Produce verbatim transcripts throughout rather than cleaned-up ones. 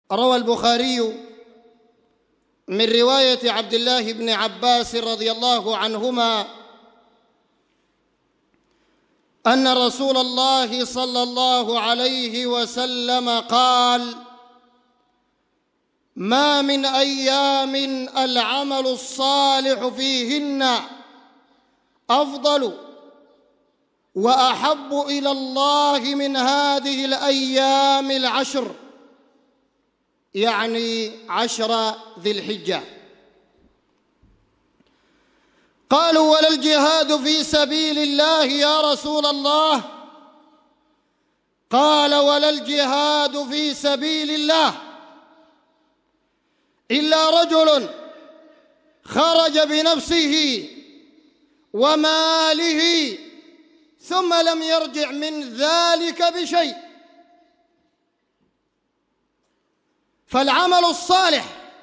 روى البخاري من رواية عبد الله بن عباس رضي الله عنهما أن رسول الله صلى الله عليه وسلم قال: ما من أيام العمل الصالح فيهن أفضل وأحب إلى الله من هذه الأيام العشر، يعني عشر ذي الحجة. قالوا: ولا الجهاد في سبيل الله يا رسول الله؟ قال: ولا الجهاد في سبيل الله إلا رجل خرج بنفسه وماله ثم لم يرجع من ذلك بشيء. فالعمل الصالح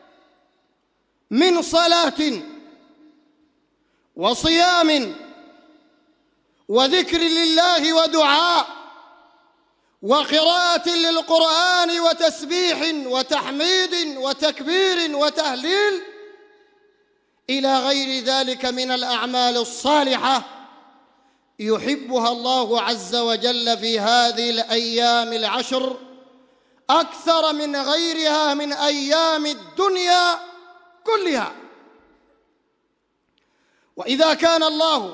من صلاة وصيام وذكر لله ودعاء وقراءة للقرآن وتسبيح وتحميد وتكبير وتهليل إلى غير ذلك من الأعمال الصالحة يحبها الله عز وجل في هذه الأيام العشر أكثر من غيرها من أيام الدنيا كلها. وإذا كان الله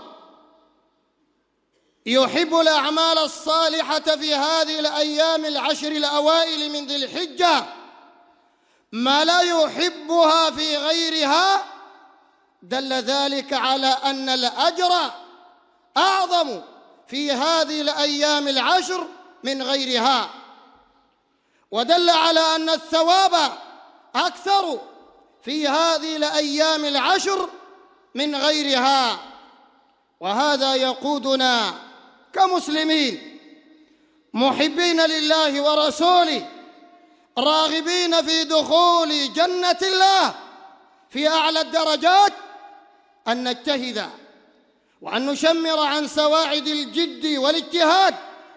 يحب الأعمال الصالحة في هذه الأيام العشر الأوائل من ذي الحجة ما لا يحبها في غيرها، دل ذلك على أن الأجر أعظم في هذه الأيام العشر من غيرها، ودل على أن الثواب أكثر في هذه الأيام العشر من غيرها. وهذا يقودنا كمسلمين محبين لله ورسوله راغبين في دخول جنة الله في أعلى الدرجات أن نجتهد وأن نشمر عن سواعد الجد والاجتهاد،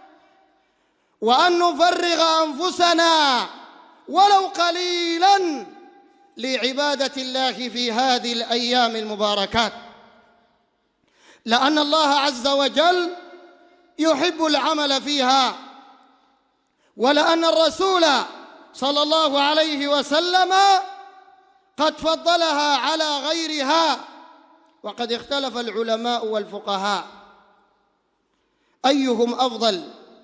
وأن نفرغ أنفسنا ولو قليلاً لعبادة الله في هذه الأيام المباركات، لأن الله عز وجل يحب العمل فيها، ولأن الرسول صلى الله عليه وسلم قد فضلها على غيرها. وقد اختلف العلماء والفقهاء أيهم أفضل،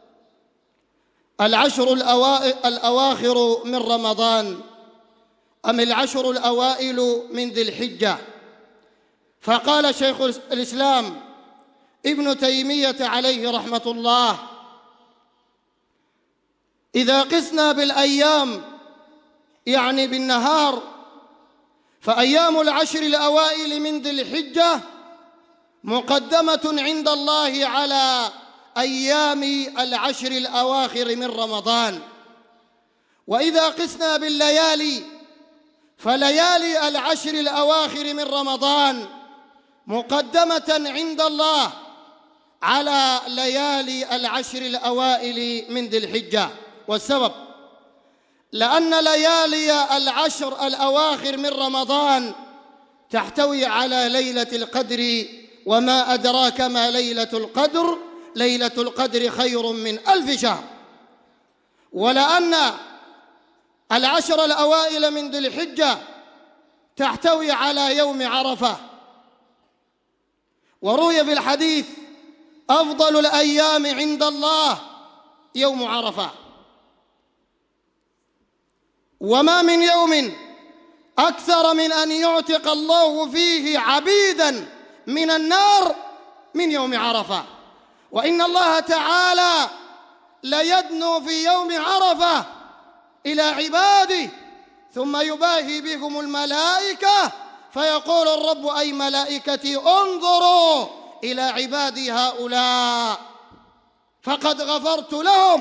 العشر الأواخر من رمضان أم العشر الأوائل من ذي الحجة؟ فقال شيخ الإسلام ابن تيمية عليه رحمة الله: إذا قسنا بالأيام يعني بالنهار فأيام العشر الأوائل من ذي الحجة مقدمة عند الله على أيام العشر الأواخر من رمضان. وإذا قسنا بالليالي فليالي العشر الأواخر من رمضان مقدمة عند الله على ليالي العشر الأوائل من ذي الحجة. والسبب لأن ليالي العشر الأواخر من رمضان تحتوي على ليلة القدر، وما أدراك ما ليلة القدر، ليلة القدر خير من ألف شهر. ولأن العشر الأوائل من ذي الحجة تحتوي على يوم عرفة، وروي في الحديث: أفضل الأيام عند الله يوم عرفة. وما من يوم أكثر من أن يعتق الله فيه عبيداً من النار من يوم عرفة. وإن الله تعالى ليدنو في يوم عرفة إلى عباده ثم يباهي بهم الملائكة فيقول الرب: أي ملائكتي انظروا إلى عبادي هؤلاء فقد غفرت لهم.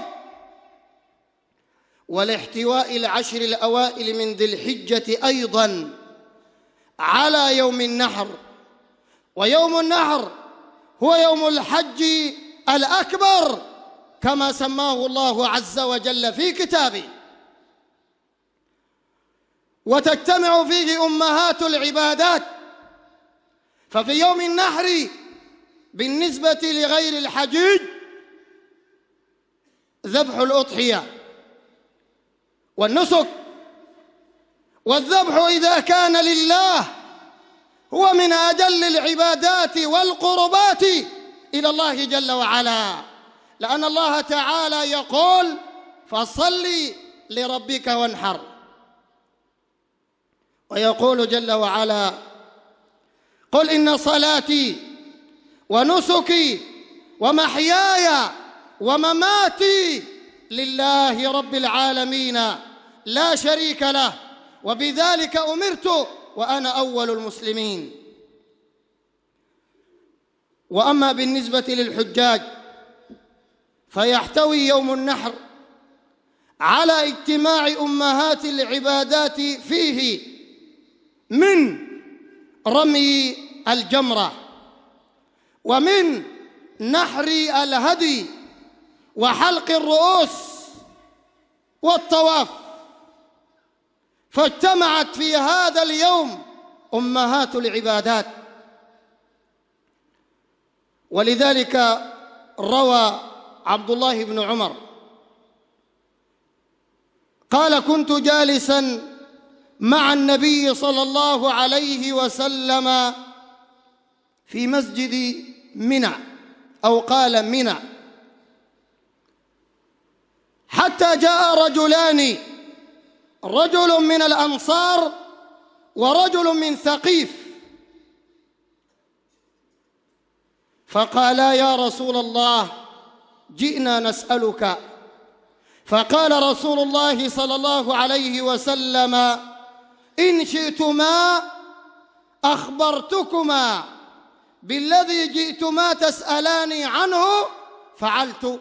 ولاحتواء العشر الأوائل من ذي الحجة أيضاً على يوم النحر، ويوم النحر هو يوم الحج الأكبر كما سماه الله عز وجل في كتابه. وتجتمع فيه أمهات العبادات. ففي يوم النحر بالنسبة لغير الحجيج ذبح الأضحية والنسك، والذبح إذا كان لله هو من أجل العبادات والقربات إلى الله جل وعلا، لأن الله تعالى يقول: فصل لربك وانحر. ويقول جل وعلا: قل إن صلاتي ونسكي ومحياي ومماتي لله رب العالمين لا شريك له وبذلك أمرت وأنا أول المسلمين. وأما بالنسبة للحجاج فيحتوي يوم النحر على اجتماع أمهات العبادات فيه من رمي الجمرة ومن نحر الهدي وحلق الرؤوس والطواف، فاجتمعت في هذا اليوم أمهات العبادات. ولذلك روى عبد الله بن عمر قال: كنت جالسا مع النبي صلى الله عليه وسلم في مسجد منى، أو قال منى، حتى جاء رجلان، رجل من الأنصار ورجل من ثقيف، فقالا: يا رسول الله جئنا نسألك. فقال رسول الله صلى الله عليه وسلم: إن شئتما أخبرتكما بالذي جئتما تسألاني عنه فعلت،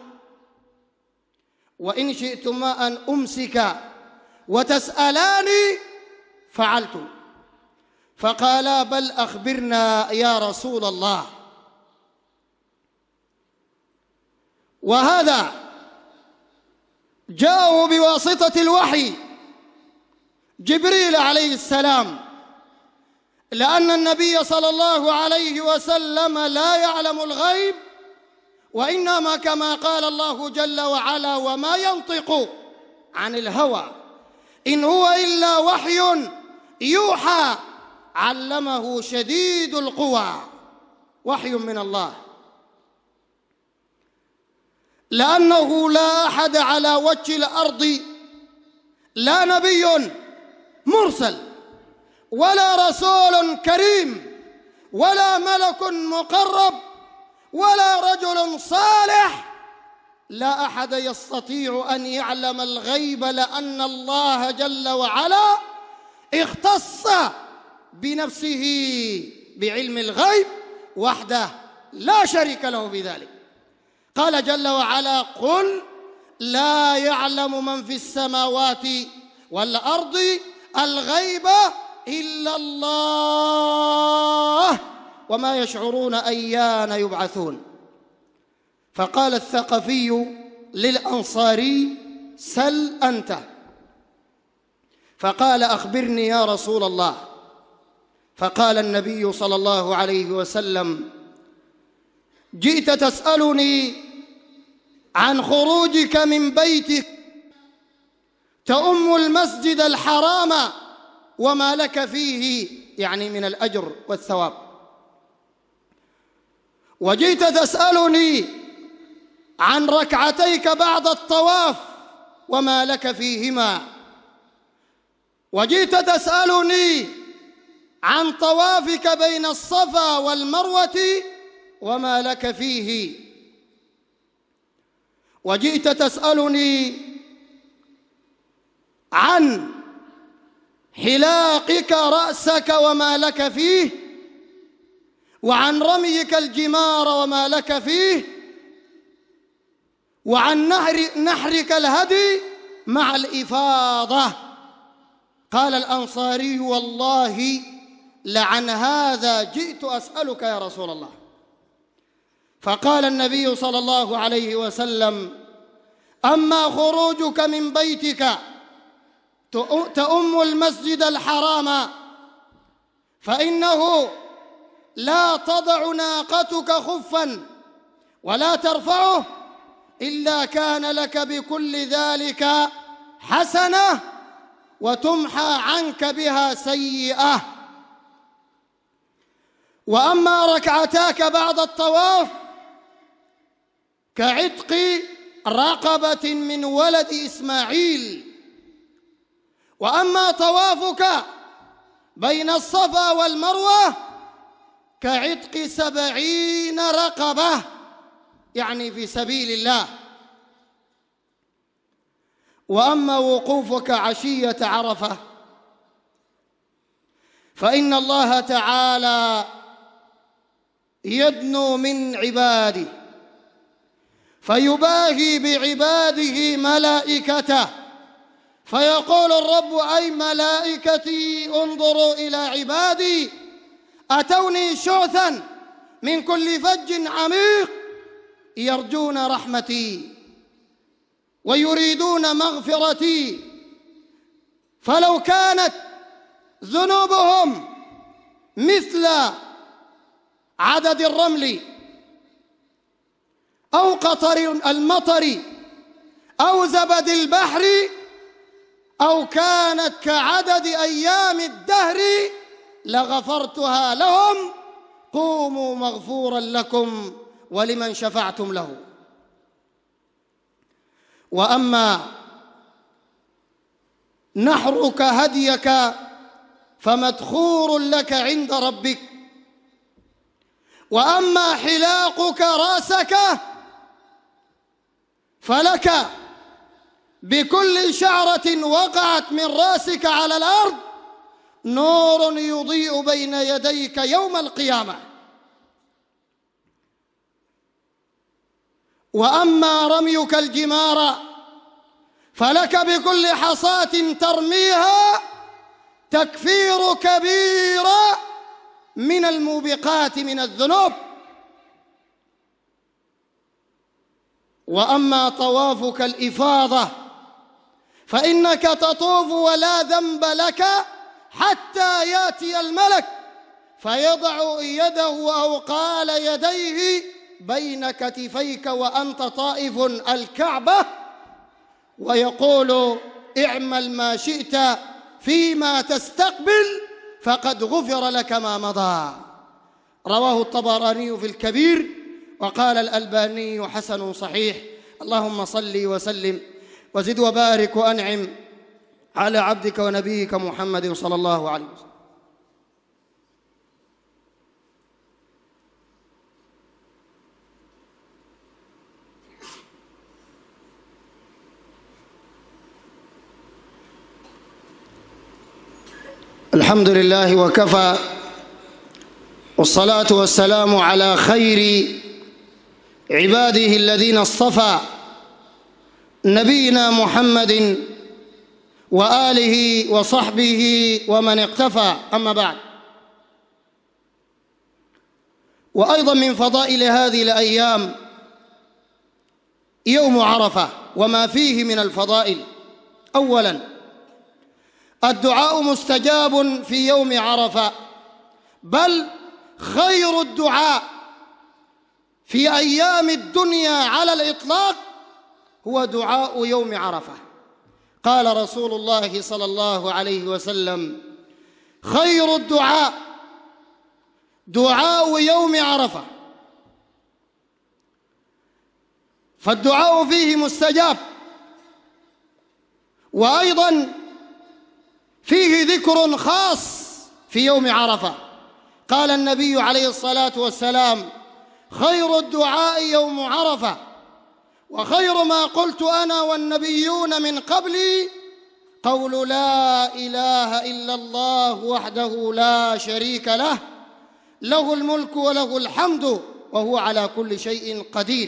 وإن شئتما أن أمسك وتسألاني فعلت. فقالا: بل أخبرنا يا رسول الله. وهذا جاءوا بواسطة الوحي جبريل عليه السلام، لأن النبي صلى الله عليه وسلم لا يعلم الغيب، وإنما كما قال الله جل وعلا: وما ينطق عن الهوى إن هو إلا وحي يوحى علمه شديد القوى، وحي من الله، لأنه لا أحد على وجه الأرض، لا نبي مرسل ولا رسول كريم ولا ملك مقرب ولا رجل صالح، لا أحد يستطيع أن يعلم الغيب، لأن الله جل وعلا اختص بنفسه بعلم الغيب وحده لا شريك له بذلك. قال جل وعلا: قل لا يعلم من في السماوات والأرض الغيب إلا الله وما يشعرون أيان يبعثون. فقال الثقفي للأنصاري: سل أنت. فقال: أخبرني يا رسول الله. فقال النبي صلى الله عليه وسلم: جئت تسألني عن خروجك من بيتك تؤم المسجد الحرام وما لك فيه، يعني من الأجر والثواب، وجئت تسألني عن ركعتيك بعد الطواف وما لك فيهما، وجئت تسألني عن طوافك بين الصفا والمروة وما لك فيه، وجئت تسألني عن حلاقك رأسك وما لك فيه، وعن رميك الجمار وما لك فيه، وعن نحر نحرك الهدي مع الإفاضة. قال الأنصاري: والله لعن هذا جئت أسألك يا رسول الله. فقال النبي صلى الله عليه وسلم: أما خروجك من بيتك تؤم المسجد الحرام، فإنه لا تضع ناقتك خفا ولا ترفعه إلا كان لك بكل ذلك حسنة وتمحى عنك بها سيئة. وأما ركعتاك بعد الطواف كعتق رقبة من ولد إسماعيل. وأما طوافك بين الصفا والمروة كعتق سبعين رقبة، يعني في سبيل الله. وأما وقوفك عشية عرفة فإن الله تعالى يدنو من عباده فيباهي بعباده ملائكته، فيقول الرب: أي ملائكتي انظروا إلى عبادي أتوني شعثا من كل فج عميق يرجون رحمتي ويريدون مغفرتي، فلو كانت ذنوبهم مثل عدد الرمل أو قطر المطر أو زبد البحر أو كانت كعدد أيام الدهر لغفرتها لهم، قوموا مغفورا لكم ولمن شفعتم له. وأما نحرك هديك فمدخور لك عند ربك. وأما حلاقك رأسك فلك بكل شعرة وقعت من رأسك على الأرض نور يضيء بين يديك يوم القيامة. وأما رميك الجمار فلك بكل حصاة ترميها تكفير كبيرة من الموبقات من الذنوب. وأما طوافك الإفاضة فإنك تطوف ولا ذنب لك حتى يأتي الملك فيضع يده أو قال يديه بين كتفيك وأنت طائف الكعبة ويقول: اعمل ما شئت فيما تستقبل فقد غفر لك ما مضى. رواه الطبراني في الكبير وقال الألباني حسن صحيح. اللهم صل وسلم وزد وبارك وأنعم على عبدك ونبيك محمد صلى الله عليه وسلم. الحمد لله وكفى، والصلاة والسلام على خير عباده الذين اصطفى، نبينا محمد وآله وصحبه ومن اقتفى. أما بعد، وأيضا من فضائل هذه الأيام يوم عرفة وما فيه من الفضائل. أولا، الدعاء مستجاب في يوم عرفة، بل خير الدعاء في أيام الدنيا على الإطلاق هو دعاء يوم عرفة. قال رسول الله صلى الله عليه وسلم: خير الدعاء دعاء يوم عرفة. فالدعاء فيه مستجاب، وأيضا فيه ذكر خاص في يوم عرفة. قال النبي عليه الصلاة والسلام: خير الدعاء يوم عرفة، وخير ما قلت أنا والنبيون من قبلي قول لا إله إلا الله وحده لا شريك له، له الملك وله الحمد وهو على كل شيء قدير.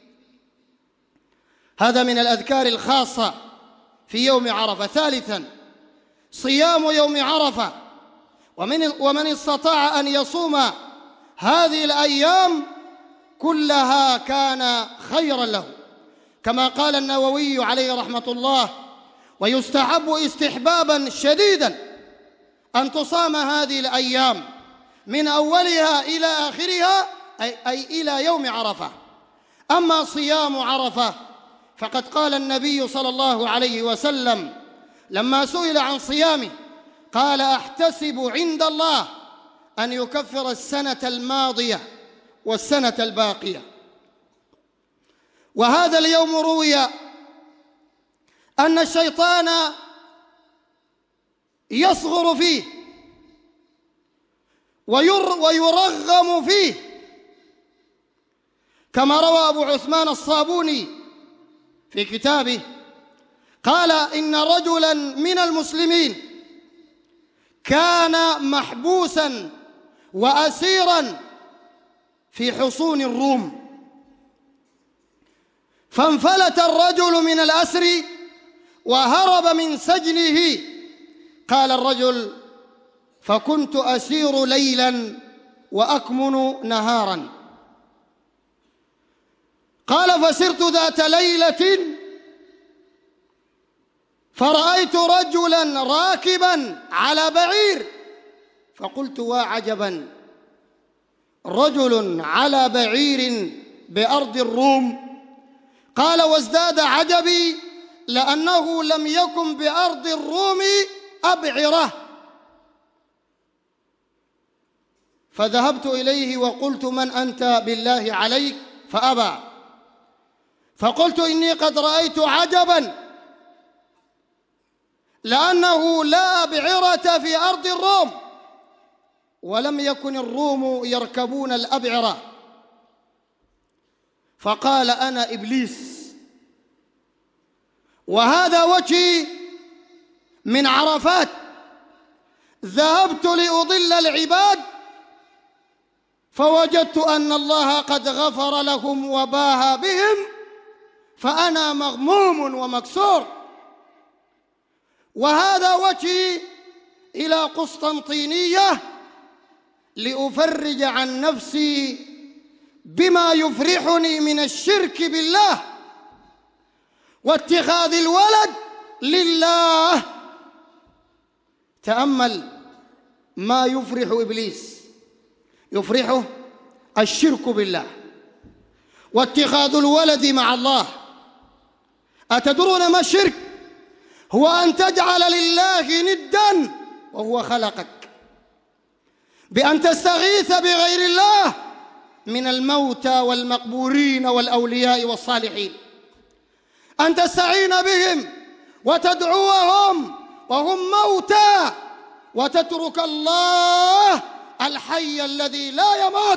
هذا من الأذكار الخاصة في يوم عرفة. ثالثا، صيام يوم عرفة، ومن ومن استطاع أن يصوم هذه الأيام كلها كان خيرا له، كما قال النووي عليه رحمة الله: ويستحب استحبابا شديدا أن تصام هذه الأيام من أولها إلى آخرها، أي, أي إلى يوم عرفة. أما صيام عرفة فقد قال النبي صلى الله عليه وسلم لما سئل عن صيامه قال: أحتسب عند الله أن يكفر السنة الماضية والسنة الباقية. وهذا اليوم روي أن الشيطان يصغر فيه ويرغم فيه، كما روى أبو عثمان الصابوني في كتابه قال: إن رجلا من المسلمين كان محبوسا وأسيرا في حصون الروم، فانفلت الرجل من الأسر وهرب من سجنه. قال الرجل: فكنت أسير ليلا وأكمن نهارا. قال: فسرت ذات ليلة فرأيت رجلا راكبا على بعير، فقلت: وعجبا، رجل على بعير بأرض الروم. قال: وازداد عجبي لأنه لم يكن بأرض الروم أبعرة. فذهبت إليه وقلت: من أنت بالله عليك؟ فأبى. فقلت: إني قد رأيت عجبا، لأنه لا أبعرة في أرض الروم، ولم يكن الروم يركبون الأبعرة. فقال: أنا إبليس، وهذا وجهي من عرفات، ذهبت لأضل العباد فوجدت أن الله قد غفر لهم وباهى بهم، فأنا مغموم ومكسور. وهذا وجهي إلى قسطنطينية لأفرج عن نفسي بما يفرحني من الشرك بالله واتخاذ الولد لله. تأمل ما يفرح إبليس، يفرحه الشرك بالله واتخاذ الولد مع الله. أتدرون ما الشرك؟ هو أن تجعل لله ندا وهو خلقك، بأن تستغيث بغير الله من الموتى والمقبورين والأولياء والصالحين، أن تستعين بهم وتدعوهم وهم موتى، وتترك الله الحي الذي لا يموت.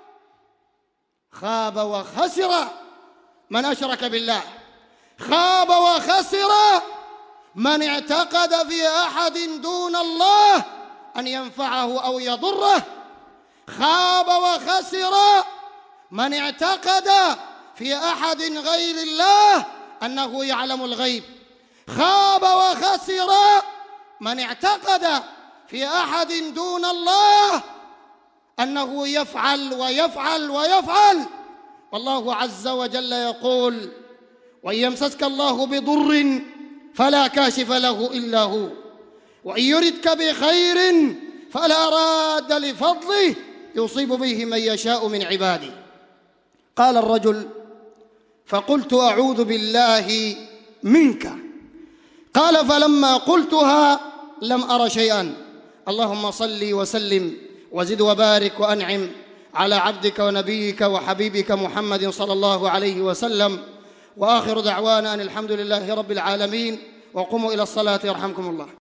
خاب وخسر من أشرك بالله، خاب وخسر من اعتقد في أحد دون الله أن ينفعه أو يضره، خاب وخسر من اعتقد في أحد غير الله أنه يعلم الغيب، خاب وخسر من اعتقد في أحد دون الله أنه يفعل ويفعل ويفعل. والله عز وجل يقول: وإن يمسسك الله بضر فلا كاشف له إلا هو، وإن يردك بخير فلا راد لفضله يصيب به من يشاء من عباده. قال الرجل: فقلت: أعوذ بالله منك. قال: فلما قلتها لم أر شيئا. اللهم صل وسلم وزد وبارك وأنعم على عبدك ونبيك وحبيبك محمد صلى الله عليه وسلم. وآخر دعوانا أن الحمد لله رب العالمين، وقوموا إلى الصلاة يرحمكم الله.